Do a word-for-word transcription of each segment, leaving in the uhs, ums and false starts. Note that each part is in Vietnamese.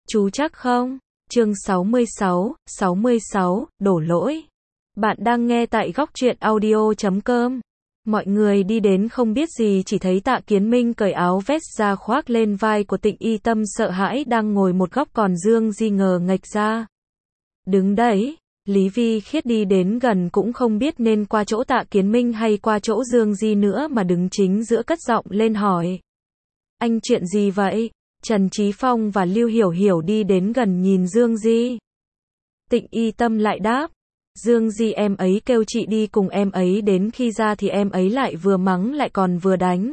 Chú chắc không? Chương sáu mươi sáu, sáu mươi sáu, đổ lỗi. Bạn đang nghe tại góc truyện audio chấm com. Mọi người đi đến không biết gì, chỉ thấy Tạ Kiến Minh cởi áo vest ra khoác lên vai của Tịnh Y Tâm sợ hãi đang ngồi một góc, còn Dương Di ngờ nghệch ra. Đứng đấy, Lý Vi Khiết đi đến gần cũng không biết nên qua chỗ Tạ Kiến Minh hay qua chỗ Dương Di nữa mà đứng chính giữa cất giọng lên hỏi. Anh chuyện gì vậy? Trần Chí Phong và Lưu Hiểu Hiểu đi đến gần nhìn Dương Di. Tịnh Y Tâm lại đáp. Dương Di em ấy kêu chị đi cùng em ấy, đến khi ra thì em ấy lại vừa mắng lại còn vừa đánh.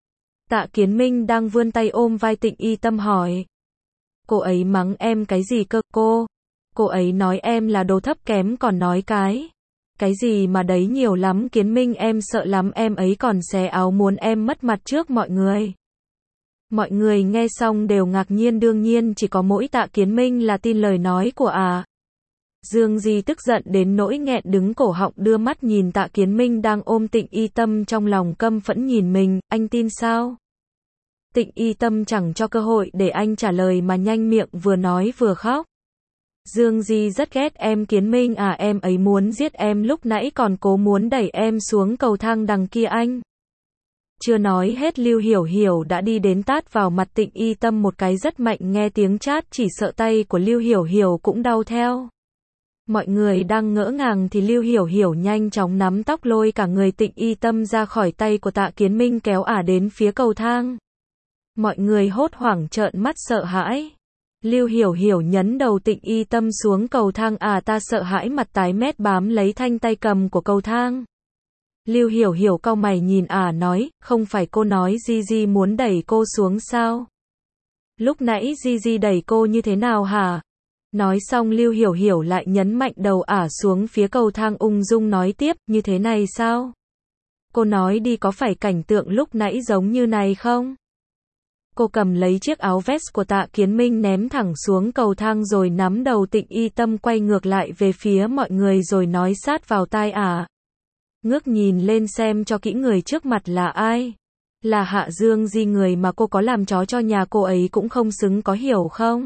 Tạ Kiến Minh đang vươn tay ôm vai Tịnh Y Tâm hỏi. Cô ấy mắng em cái gì cơ cô? Cô ấy nói em là đồ thấp kém, còn nói cái. Cái gì mà đấy nhiều lắm Kiến Minh, em sợ lắm, em ấy còn xé áo muốn em mất mặt trước mọi người. Mọi người nghe xong đều ngạc nhiên, đương nhiên chỉ có mỗi Tạ Kiến Minh là tin lời nói của à. Dương Di tức giận đến nỗi nghẹn đứng cổ họng, đưa mắt nhìn Tạ Kiến Minh đang ôm Tịnh Y Tâm, trong lòng căm phẫn nhìn mình, anh tin sao? Tịnh Y Tâm chẳng cho cơ hội để anh trả lời mà nhanh miệng vừa nói vừa khóc. Dương Di rất ghét em Kiến Minh à, em ấy muốn giết em, lúc nãy còn cố muốn đẩy em xuống cầu thang đằng kia anh. Chưa nói hết, Lưu Hiểu Hiểu đã đi đến tát vào mặt Tịnh Y Tâm một cái rất mạnh, nghe tiếng chát chỉ sợ tay của Lưu Hiểu Hiểu cũng đau theo. Mọi người đang ngỡ ngàng thì Lưu Hiểu Hiểu nhanh chóng nắm tóc lôi cả người Tịnh Y Tâm ra khỏi tay của Tạ Kiến Minh, kéo ả đến phía cầu thang. Mọi người hốt hoảng trợn mắt sợ hãi. Lưu Hiểu Hiểu nhấn đầu Tịnh Y Tâm xuống cầu thang, à ta sợ hãi mặt tái mét bám lấy thanh tay cầm của cầu thang. Lưu Hiểu Hiểu cau mày nhìn ả à nói, không phải cô nói Di Di muốn đẩy cô xuống sao? Lúc nãy Di Di đẩy cô như thế nào hả? Nói xong Lưu Hiểu Hiểu lại nhấn mạnh đầu ả à xuống phía cầu thang, ung dung nói tiếp, như thế này sao? Cô nói đi, có phải cảnh tượng lúc nãy giống như này không? Cô cầm lấy chiếc áo vest của Tạ Kiến Minh ném thẳng xuống cầu thang rồi nắm đầu Tịnh Y Tâm quay ngược lại về phía mọi người rồi nói sát vào tai ả. À. Ngước nhìn lên xem cho kỹ người trước mặt là ai. Là Hạ Dương Di, người mà cô có làm chó cho nhà cô ấy cũng không xứng, có hiểu không?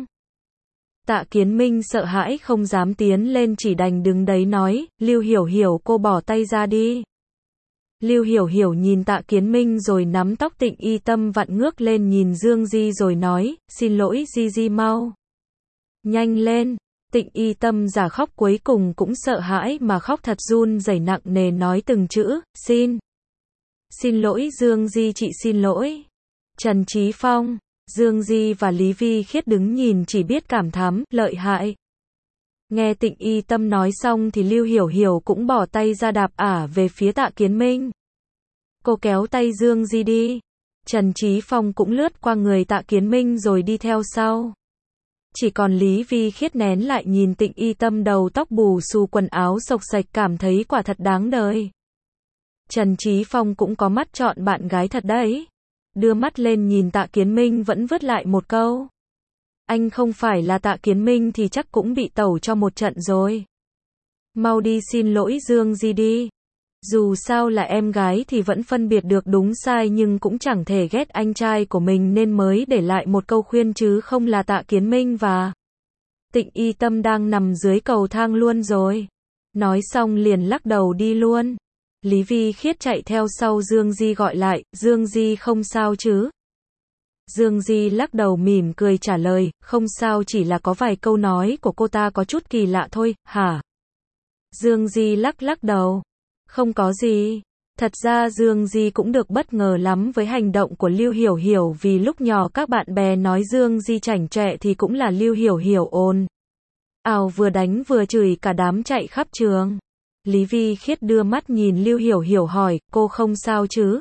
Tạ Kiến Minh sợ hãi không dám tiến lên, chỉ đành đứng đấy nói, Lưu Hiểu Hiểu cô bỏ tay ra đi. Lưu Hiểu Hiểu nhìn Tạ Kiến Minh rồi nắm tóc Tịnh Y Tâm vặn ngước lên nhìn Dương Di rồi nói, xin lỗi Di Di mau. Nhanh lên. Tịnh Y Tâm giả khóc, cuối cùng cũng sợ hãi mà khóc thật run rẩy nặng nề nói từng chữ, xin. Xin lỗi Dương Di, chị xin lỗi. Trần Chí Phong, Dương Di và Lý Vi Khiết đứng nhìn chỉ biết cảm thán, lợi hại. Nghe Tịnh Y Tâm nói xong thì Lưu Hiểu Hiểu cũng bỏ tay ra đạp ả về phía Tạ Kiến Minh. Cô kéo tay Dương Di đi. Trần Chí Phong cũng lướt qua người Tạ Kiến Minh rồi đi theo sau. Chỉ còn Lý Vi Khiết nén lại nhìn Tịnh Y Tâm đầu tóc bù xù, quần áo xộc xạch, cảm thấy quả thật đáng đời. Trần Chí Phong cũng có mắt chọn bạn gái thật đấy. Đưa mắt lên nhìn Tạ Kiến Minh vẫn vứt lại một câu. Anh không phải là Tạ Kiến Minh thì chắc cũng bị tẩu cho một trận rồi. Mau đi xin lỗi Dương Di đi. Dù sao là em gái thì vẫn phân biệt được đúng sai, nhưng cũng chẳng thể ghét anh trai của mình nên mới để lại một câu khuyên chứ không là Tạ Kiến Minh và Tịnh Y Tâm đang nằm dưới cầu thang luôn rồi. Nói xong liền lắc đầu đi luôn. Lý Vi Khiết chạy theo sau Dương Di gọi lại, Dương Di không sao chứ? Dương Di lắc đầu mỉm cười trả lời, không sao, chỉ là có vài câu nói của cô ta có chút kỳ lạ thôi, hả? Dương Di lắc lắc đầu. Không có gì. Thật ra Dương Di cũng được bất ngờ lắm với hành động của Lưu Hiểu Hiểu, vì lúc nhỏ các bạn bè nói Dương Di chảnh chọe thì cũng là Lưu Hiểu Hiểu ồn ào vừa đánh vừa chửi cả đám chạy khắp trường. Lý Vi Khiết đưa mắt nhìn Lưu Hiểu Hiểu hỏi, cô không sao chứ?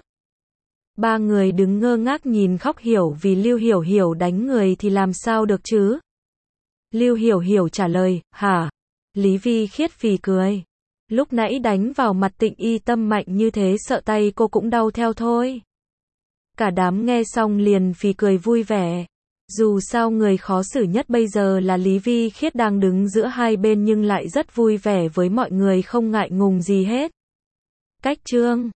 Ba người đứng ngơ ngác nhìn khóc hiểu, vì Lưu Hiểu Hiểu đánh người thì làm sao được chứ? Lưu Hiểu Hiểu trả lời, hả? Lý Vi Khiết phì cười. Lúc nãy đánh vào mặt Tịnh Y Tâm mạnh như thế sợ tay cô cũng đau theo thôi. Cả đám nghe xong liền phì cười vui vẻ. Dù sao người khó xử nhất bây giờ là Lý Vi Khiết đang đứng giữa hai bên nhưng lại rất vui vẻ với mọi người, không ngại ngùng gì hết. Cách chương